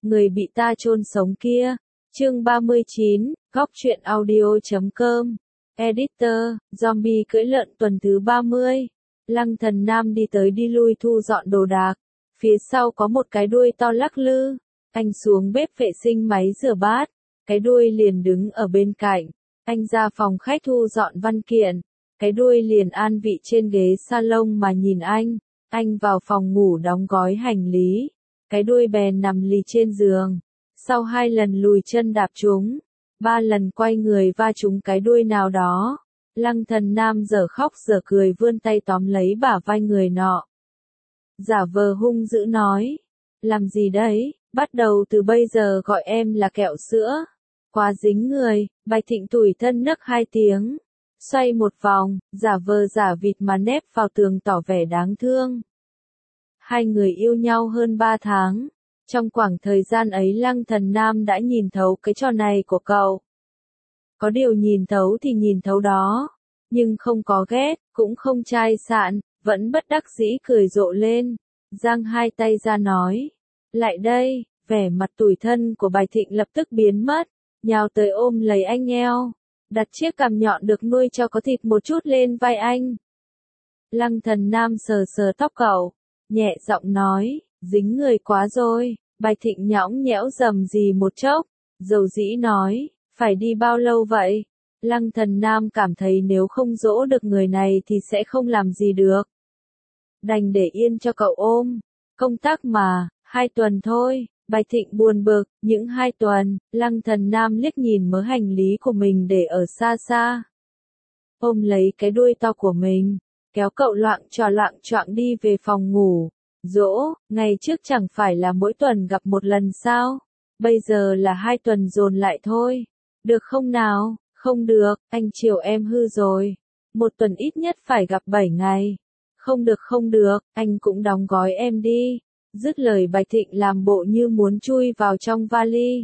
người bị ta chôn sống kia. Chương 39, Góc truyện audio.com. Editor, zombie cưỡi lợn tuần thứ 30. Lăng Thần Nam đi tới đi lui thu dọn đồ đạc. Phía sau có một cái đuôi to lắc lư. Anh xuống bếp vệ sinh máy rửa bát. Cái đuôi liền đứng ở bên cạnh. Anh ra phòng khách thu dọn văn kiện. Cái đuôi liền an vị trên ghế salon mà nhìn anh. Anh vào phòng ngủ đóng gói hành lý. Cái đuôi bèn nằm lì trên giường. Sau 2 lần lùi chân đạp chúng, 3 lần quay người va trúng cái đuôi nào đó, Lăng Thần Nam dở khóc dở cười vươn tay tóm lấy bả vai người nọ. Giả vờ hung dữ nói, làm gì đấy, bắt đầu từ bây giờ gọi em là kẹo sữa. Quá dính người, Bạch Thịnh tủi thân nấc 2 tiếng. Xoay một vòng, giả vờ giả vịt mà nép vào tường tỏ vẻ đáng thương. 2 người yêu nhau hơn 3 tháng. Trong khoảng thời gian ấy Lăng Thần Nam đã nhìn thấu cái trò này của cậu. Có điều nhìn thấu thì nhìn thấu đó. Nhưng không có ghét, cũng không chai sạn, vẫn bất đắc dĩ cười rộ lên. Giang 2 tay ra nói. Lại đây, vẻ mặt tủi thân của Bạch Thịnh lập tức biến mất. Nhào tới ôm lấy anh eo. Đặt chiếc cằm nhọn được nuôi cho có thịt một chút lên vai anh. Lăng Thần Nam sờ sờ tóc cậu. Nhẹ giọng nói. Dính người quá rồi, Bạch Thịnh nhõng nhẽo rầm rì một chốc, dầu dĩ nói, phải đi bao lâu vậy? Lăng Thần Nam cảm thấy nếu không dỗ được người này thì sẽ không làm gì được. Đành để yên cho cậu ôm, công tác mà, 2 tuần thôi, Bạch Thịnh buồn bực, những 2 tuần, Lăng Thần Nam liếc nhìn mớ hành lý của mình để ở xa xa. Ôm lấy cái đuôi to của mình, kéo cậu loạng choạng đi về phòng ngủ. Dỗ, ngày trước chẳng phải là mỗi tuần gặp 1 lần sao? Bây giờ là 2 tuần dồn lại thôi. Được không nào? Không được, anh chiều em hư rồi. 1 tuần ít nhất phải gặp 7 ngày. Không được, anh cũng đóng gói em đi. Dứt lời Bạch Thịnh làm bộ như muốn chui vào trong vali.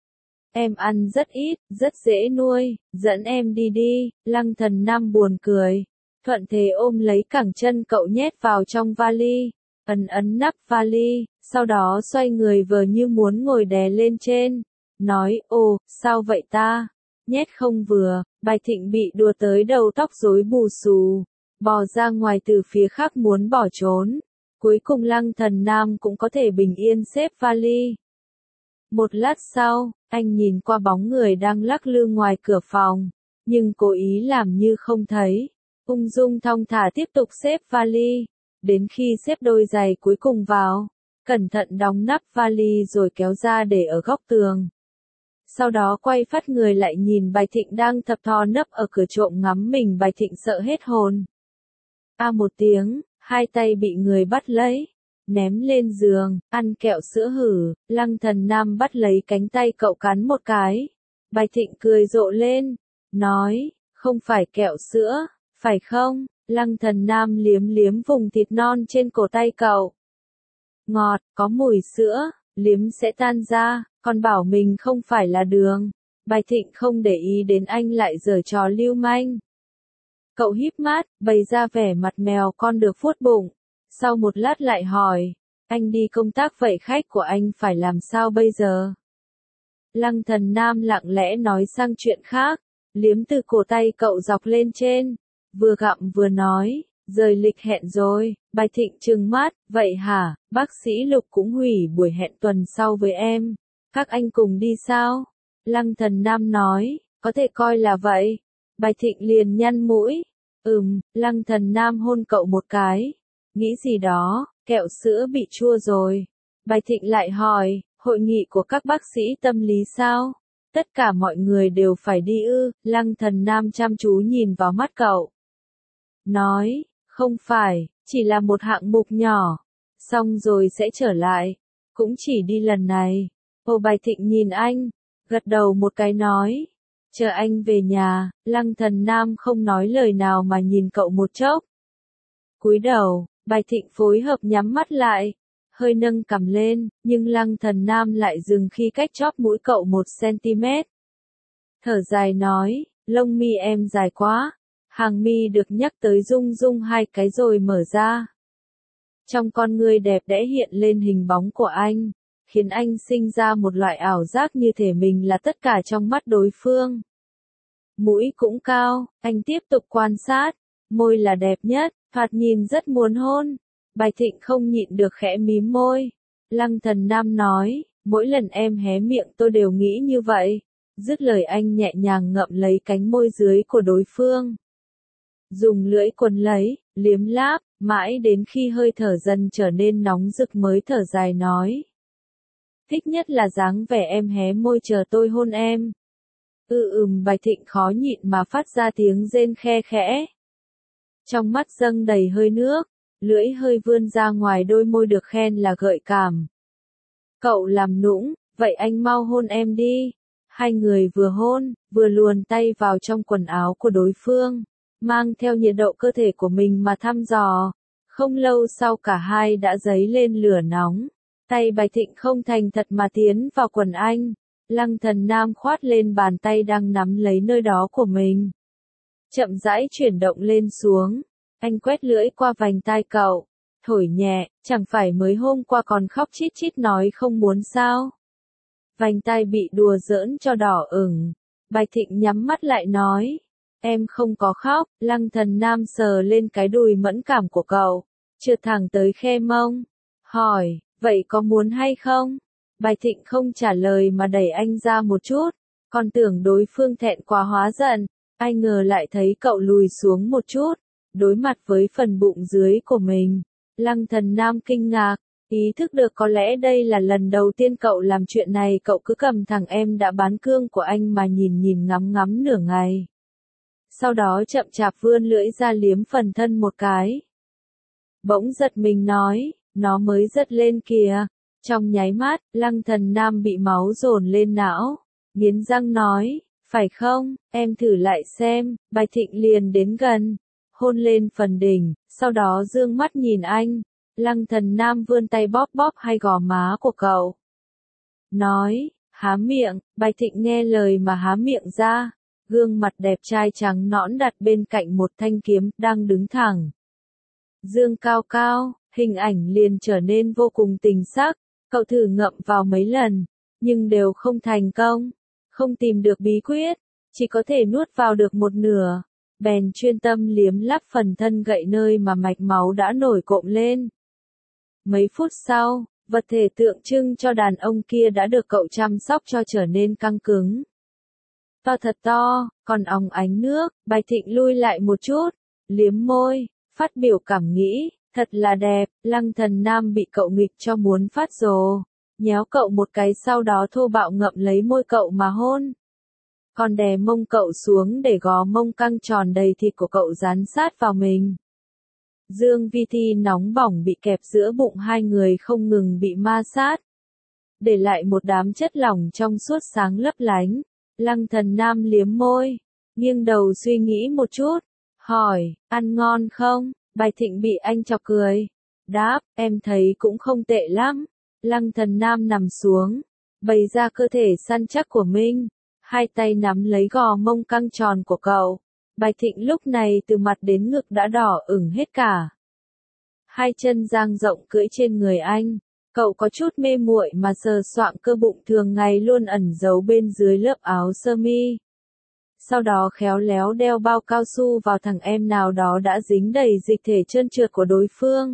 Em ăn rất ít, rất dễ nuôi, dẫn em đi đi. Lăng Thần Nam buồn cười. Thuận thế ôm lấy cẳng chân cậu nhét vào trong vali. Ấn nắp vali, sau đó xoay người vờ như muốn ngồi đè lên trên. Nói, ồ, sao vậy ta? Nhét không vừa, Bạch Thịnh bị đùa tới đầu tóc rối bù xù. Bò ra ngoài từ phía khác muốn bỏ trốn. Cuối cùng Lăng Thần Nam cũng có thể bình yên xếp vali. Một lát sau, anh nhìn qua bóng người đang lắc lư ngoài cửa phòng. Nhưng cố ý làm như không thấy. Ung dung thong thả tiếp tục xếp vali. Đến khi xếp đôi giày cuối cùng vào, cẩn thận đóng nắp vali rồi kéo ra để ở góc tường. Sau đó quay phát người lại nhìn Bạch Thịnh đang thập thò nấp ở cửa trộm ngắm mình. Bạch Thịnh sợ hết hồn. Một tiếng, 2 tay bị người bắt lấy, ném lên giường, ăn kẹo sữa hử. Lăng Thần Nam bắt lấy cánh tay cậu cắn một cái. Bạch Thịnh cười rộ lên, nói, không phải kẹo sữa, phải không? Lăng Thần Nam liếm liếm vùng thịt non trên cổ tay cậu. Ngọt, có mùi sữa, liếm sẽ tan ra, còn bảo mình không phải là đường. Bạch Thịnh không để ý đến anh lại giở trò lưu manh. Cậu híp mắt, bày ra vẻ mặt mèo con được vuốt bụng. Sau một lát lại hỏi, anh đi công tác vậy khách của anh phải làm sao bây giờ? Lăng Thần Nam lặng lẽ nói sang chuyện khác, liếm từ cổ tay cậu dọc lên trên. Vừa gặm vừa nói, rời lịch hẹn rồi. Bạch Thịnh trừng mắt, vậy hả, bác sĩ Lục cũng hủy buổi hẹn tuần sau với em. Các anh cùng đi sao? Lăng Thần Nam nói, có thể coi là vậy. Bạch Thịnh liền nhăn mũi. Lăng Thần Nam hôn cậu một cái. Nghĩ gì đó, kẹo sữa bị chua rồi. Bạch Thịnh lại hỏi, hội nghị của các bác sĩ tâm lý sao? Tất cả mọi người đều phải đi ư? Lăng Thần Nam chăm chú nhìn vào mắt cậu. Nói, không phải, chỉ là một hạng mục nhỏ. Xong rồi sẽ trở lại. Cũng chỉ đi lần này. Bạch Thịnh nhìn anh, gật đầu một cái nói. Chờ anh về nhà. Lăng Thần Nam không nói lời nào mà nhìn cậu một chốc. Cúi đầu, Bạch Thịnh phối hợp nhắm mắt lại. Hơi nâng cằm lên, nhưng Lăng Thần Nam lại dừng khi cách chóp mũi cậu 1 cm. Thở dài nói, lông mi em dài quá. Hàng mi được nhắc tới rung rung 2 cái rồi mở ra. Trong con ngươi đẹp đẽ hiện lên hình bóng của anh. khiến anh sinh ra một loại ảo giác như thể mình là tất cả trong mắt đối phương. Mũi cũng cao, anh tiếp tục quan sát, môi là đẹp nhất, thoạt nhìn rất muốn hôn. Bạch Thịnh không nhịn được khẽ mím môi. Lăng Thần Nam nói, mỗi lần em hé miệng tôi đều nghĩ như vậy. Dứt lời anh nhẹ nhàng ngậm lấy cánh môi dưới của đối phương. Dùng lưỡi quấn lấy, liếm láp, mãi đến khi hơi thở dần trở nên nóng rực mới thở dài nói. Thích nhất là dáng vẻ em hé môi chờ tôi hôn em. Bạch Thịnh khó nhịn mà phát ra tiếng rên khe khẽ. Trong mắt dâng đầy hơi nước, lưỡi hơi vươn ra ngoài đôi môi được khen là gợi cảm. Cậu làm nũng, vậy anh mau hôn em đi. Hai người vừa hôn, vừa luồn tay vào trong quần áo của đối phương, mang theo nhiệt độ cơ thể của mình mà thăm dò. Không lâu sau cả hai đã dấy lên lửa nóng. Tay Bạch Thịnh không thành thật mà tiến vào quần anh. Lăng Thần Nam khoát lên bàn tay đang nắm lấy nơi đó của mình. Chậm rãi chuyển động lên xuống. Anh quét lưỡi qua vành tai cậu. Thổi nhẹ, chẳng phải mới hôm qua còn khóc chít chít nói không muốn sao. Vành tai bị đùa giỡn cho đỏ ửng. Bạch Thịnh nhắm mắt lại nói. Em không có khóc. Lăng Thần Nam sờ lên cái đùi mẫn cảm của cậu. Trượt thẳng tới khe mông. Hỏi, vậy có muốn hay không? Bạch Thịnh không trả lời mà đẩy anh ra một chút. Còn tưởng đối phương thẹn quá hóa giận. Ai ngờ lại thấy cậu lùi xuống một chút. Đối mặt với phần bụng dưới của mình. Lăng Thần Nam kinh ngạc. Ý thức được có lẽ đây là lần đầu tiên cậu làm chuyện này. Cậu cứ cầm thằng em đã bán cương của anh mà nhìn ngắm ngắm nửa ngày. Sau đó chậm chạp vươn lưỡi ra liếm phần thân một cái. Bỗng giật mình nói, nó mới giật lên kìa. Trong nháy mắt, Lăng Thần Nam bị máu dồn lên não. Nghiến răng nói, phải không, em thử lại xem. Bạch Thịnh liền đến gần, hôn lên phần đỉnh, sau đó dương mắt nhìn anh. Lăng Thần Nam vươn tay bóp bóp hai gò má của cậu. Nói, há miệng. Bạch Thịnh nghe lời mà há miệng ra. Gương mặt đẹp trai trắng nõn đặt bên cạnh một thanh kiếm đang đứng thẳng. Dương cao cao, hình ảnh liền trở nên vô cùng tình sắc. Cậu thử ngậm vào mấy lần, nhưng đều không thành công. Không tìm được bí quyết, chỉ có thể nuốt vào được một nửa. Bèn chuyên tâm liếm láp phần thân gậy nơi mà mạch máu đã nổi cộm lên. Mấy phút sau, vật thể tượng trưng cho đàn ông kia đã được cậu chăm sóc cho trở nên căng cứng. To thật to, còn óng ánh nước. Bạch Thịnh lui lại một chút, liếm môi, phát biểu cảm nghĩ, thật là đẹp. Lăng Thần Nam bị cậu nghịch cho muốn phát rồ, nhéo cậu một cái sau đó thô bạo ngậm lấy môi cậu mà hôn. Còn đè mông cậu xuống để gò mông căng tròn đầy thịt của cậu dán sát vào mình. Dương vi thi nóng bỏng bị kẹp giữa bụng hai người không ngừng bị ma sát, để lại một đám chất lỏng trong suốt sáng lấp lánh. Lăng Thần Nam liếm môi, nghiêng đầu suy nghĩ một chút, hỏi, ăn ngon không? Bạch Thịnh bị anh chọc cười. Đáp, em thấy cũng không tệ lắm. Lăng Thần Nam nằm xuống, bày ra cơ thể săn chắc của mình, hai tay nắm lấy gò mông căng tròn của cậu. Bạch Thịnh lúc này từ mặt đến ngực đã đỏ ửng hết cả. Hai chân dang rộng cưỡi trên người anh. Cậu có chút mê muội mà sờ soạng cơ bụng thường ngày luôn ẩn giấu bên dưới lớp áo sơ mi. Sau đó khéo léo đeo bao cao su vào thằng em nào đó đã dính đầy dịch thể trơn trượt của đối phương.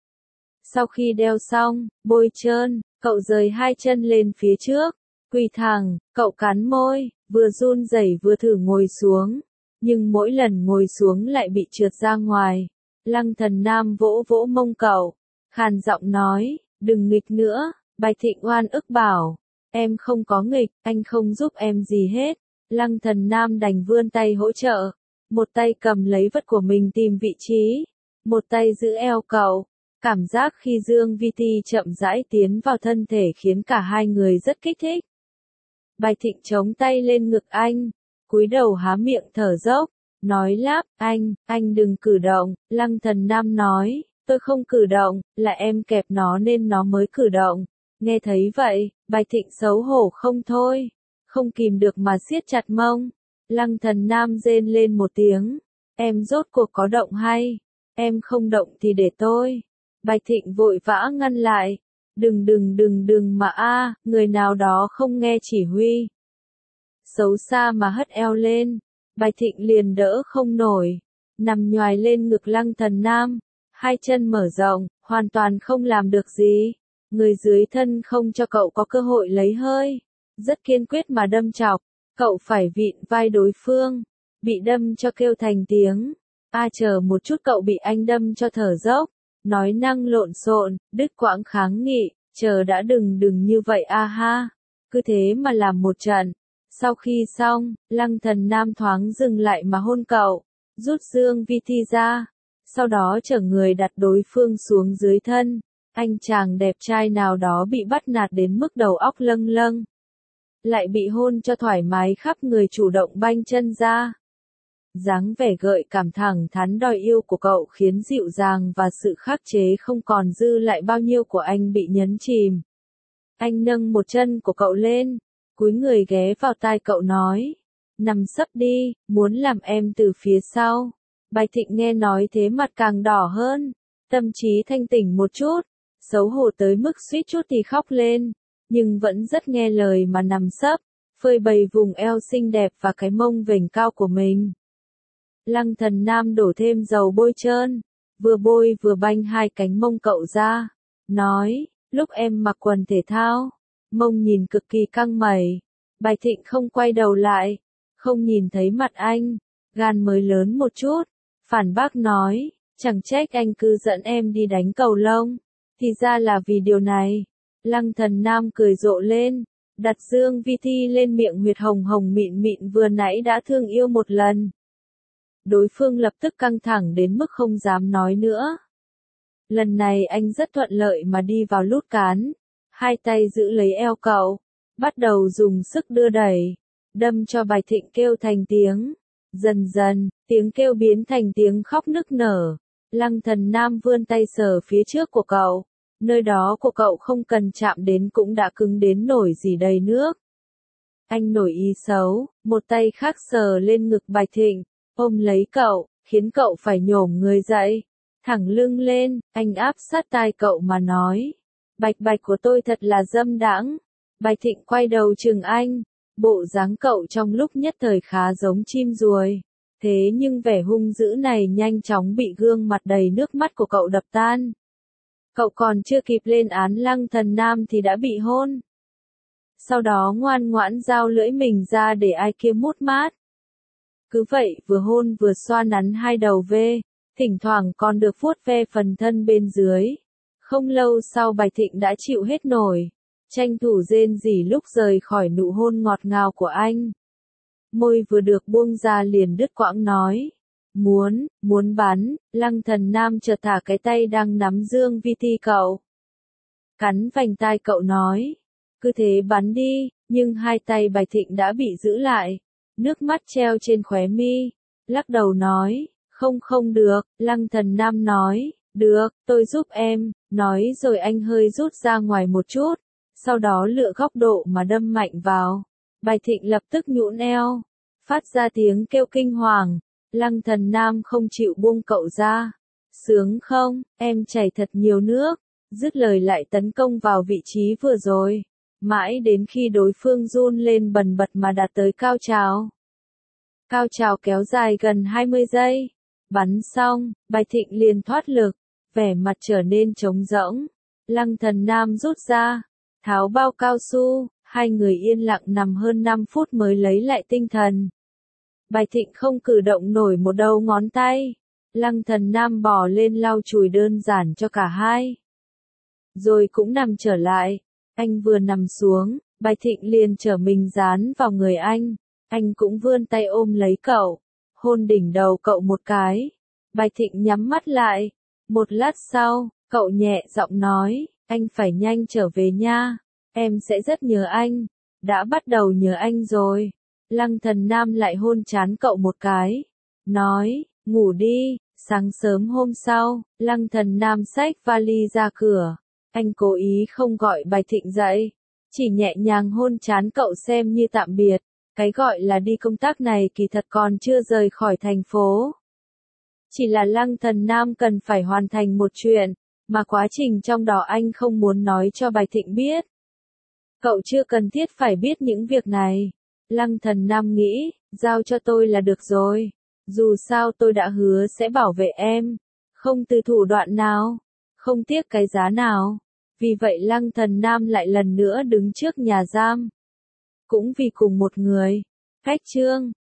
Sau khi đeo xong, bôi trơn, cậu rời hai chân lên phía trước, quỳ thẳng, cậu cắn môi, vừa run rẩy vừa thử ngồi xuống, nhưng mỗi lần ngồi xuống lại bị trượt ra ngoài. Lăng Thần Nam vỗ vỗ mông cậu, khàn giọng nói, đừng nghịch nữa. Bạch Thịnh oan ức bảo, em không có nghịch, anh không giúp em gì hết. Lăng Thần Nam đành vươn tay hỗ trợ, một tay cầm lấy vật của mình tìm vị trí, một tay giữ eo cậu. Cảm giác khi Dương Vi Ti chậm rãi tiến vào thân thể khiến cả hai người rất kích thích. Bạch Thịnh chống tay lên ngực anh, cúi đầu há miệng thở dốc, nói lắp, anh đừng cử động. Lăng Thần Nam nói, tôi không cử động, là em kẹp nó nên nó mới cử động. Nghe thấy vậy, Bạch Thịnh xấu hổ không thôi, không kìm được mà siết chặt mông. Lăng Thần Nam rên lên một tiếng, em rốt cuộc có động hay? Em không động thì để tôi. Bạch Thịnh vội vã ngăn lại, Đừng mà người nào đó không nghe chỉ huy. Xấu xa mà hất eo lên, Bạch Thịnh liền đỡ không nổi, nằm nhoài lên ngực Lăng Thần Nam, hai chân mở rộng, hoàn toàn không làm được gì. Người dưới thân không cho cậu có cơ hội lấy hơi, rất kiên quyết mà đâm chọc, cậu phải vịn vai đối phương, bị đâm cho kêu thành tiếng. Chờ một chút, cậu bị anh đâm cho thở dốc, nói năng lộn xộn, đứt quãng kháng nghị, chờ đã, đừng như vậy ha. Cứ thế mà làm một trận. Sau khi xong, Lăng Thần Nam thoáng dừng lại mà hôn cậu, rút dương vi thi ra, sau đó chở người đặt đối phương xuống dưới thân. Anh chàng đẹp trai nào đó bị bắt nạt đến mức đầu óc lâng lâng, lại bị hôn cho thoải mái khắp người, chủ động banh chân ra. Dáng vẻ gợi cảm thẳng thắn đòi yêu của cậu khiến dịu dàng và sự khắc chế không còn dư lại bao nhiêu của anh bị nhấn chìm. Anh nâng một chân của cậu lên, cúi người ghé vào tai cậu nói, nằm sấp đi, muốn làm em từ phía sau. Bạch Thịnh nghe nói thế mặt càng đỏ hơn, tâm trí thanh tỉnh một chút, xấu hổ tới mức suýt chút thì khóc lên, nhưng vẫn rất nghe lời mà nằm sấp, phơi bày vùng eo xinh đẹp và cái mông vểnh cao của mình. Lăng Thần Nam đổ thêm dầu bôi trơn, vừa bôi vừa banh hai cánh mông cậu ra, nói, lúc em mặc quần thể thao, mông nhìn cực kỳ căng mẩy. Bạch Thịnh không quay đầu lại, không nhìn thấy mặt anh, gan mới lớn một chút, phản bác nói, chẳng trách anh cứ dẫn em đi đánh cầu lông, thì ra là vì điều này. Lăng Thần Nam cười rộ lên, đặt dương vi thi lên miệng huyệt hồng hồng mịn mịn vừa nãy đã thương yêu một lần. Đối phương lập tức căng thẳng đến mức không dám nói nữa. Lần này anh rất thuận lợi mà đi vào lút cán, hai tay giữ lấy eo cậu, bắt đầu dùng sức đưa đẩy, đâm cho Bạch Thịnh kêu thành tiếng. Dần dần, tiếng kêu biến thành tiếng khóc nức nở. Lăng Thần Nam vươn tay sờ phía trước của cậu, nơi đó của cậu không cần chạm đến cũng đã cứng đến nổi gì đầy nước. Anh nổi ý xấu, một tay khác sờ lên ngực Bạch Thịnh, ôm lấy cậu, khiến cậu phải nhổm người dậy, thẳng lưng lên, anh áp sát tai cậu mà nói, Bạch của tôi thật là dâm đãng. Bạch Thịnh quay đầu chừng anh, bộ dáng cậu trong lúc nhất thời khá giống chim ruồi, thế nhưng vẻ hung dữ này nhanh chóng bị gương mặt đầy nước mắt của cậu đập tan. Cậu còn chưa kịp lên án Lăng Thần Nam thì đã bị hôn. Sau đó ngoan ngoãn giao lưỡi mình ra để ai kia mút mát. Cứ vậy vừa hôn vừa xoa nắn hai đầu ve, thỉnh thoảng còn được vuốt ve phần thân bên dưới. Không lâu sau Bạch Thịnh đã chịu hết nổi, tranh thủ rên rỉ lúc rời khỏi nụ hôn ngọt ngào của anh. Môi vừa được buông ra liền đứt quãng nói, muốn bắn. Lăng Thần Nam chợt thả cái tay đang nắm dương vi thi cậu, cắn vành tai cậu nói, cứ thế bắn đi, nhưng hai tay Bạch Thịnh đã bị giữ lại, nước mắt treo trên khóe mi, lắc đầu nói, không được. Lăng Thần Nam nói, được, tôi giúp em, nói rồi anh hơi rút ra ngoài một chút, sau đó lựa góc độ mà đâm mạnh vào. Bạch Thịnh lập tức nhũn eo, phát ra tiếng kêu kinh hoàng. Lăng Thần Nam không chịu buông cậu ra. Sướng không, em chảy thật nhiều nước. Dứt lời lại tấn công vào vị trí vừa rồi, mãi đến khi đối phương run lên bần bật mà đạt tới cao trào. Cao trào kéo dài gần 20 giây. Bắn xong, Bạch Thịnh liền thoát lực, vẻ mặt trở nên trống rỗng. Lăng Thần Nam rút ra, tháo bao cao su, hai người yên lặng nằm hơn 5 phút mới lấy lại tinh thần. Bạch Thịnh không cử động nổi một đầu ngón tay. Lăng Thần Nam bò lên lau chùi đơn giản cho cả hai, rồi cũng nằm trở lại. Anh vừa nằm xuống, Bạch Thịnh liền trở mình dán vào người anh. Anh cũng vươn tay ôm lấy cậu, hôn đỉnh đầu cậu một cái. Bạch Thịnh nhắm mắt lại. Một lát sau, cậu nhẹ giọng nói, anh phải nhanh trở về nha. Em sẽ rất nhớ anh. Đã bắt đầu nhớ anh rồi. Lăng Thần Nam lại hôn trán cậu một cái, nói, ngủ đi. Sáng sớm hôm sau, Lăng Thần Nam xách vali ra cửa. Anh cố ý không gọi Bạch Thịnh dậy, chỉ nhẹ nhàng hôn trán cậu xem như tạm biệt. Cái gọi là đi công tác này kỳ thật còn chưa rời khỏi thành phố. Chỉ là Lăng Thần Nam cần phải hoàn thành một chuyện, Mà quá trình trong đó anh không muốn nói cho Bạch Thịnh biết. Cậu chưa cần thiết phải biết những việc này. Lăng Thần Nam nghĩ, giao cho tôi là được rồi. Dù sao tôi đã hứa sẽ bảo vệ em. Không từ thủ đoạn nào. Không tiếc cái giá nào. Vì vậy Lăng Thần Nam lại lần nữa đứng trước nhà giam. Cũng vì cùng một người. Cách Trương.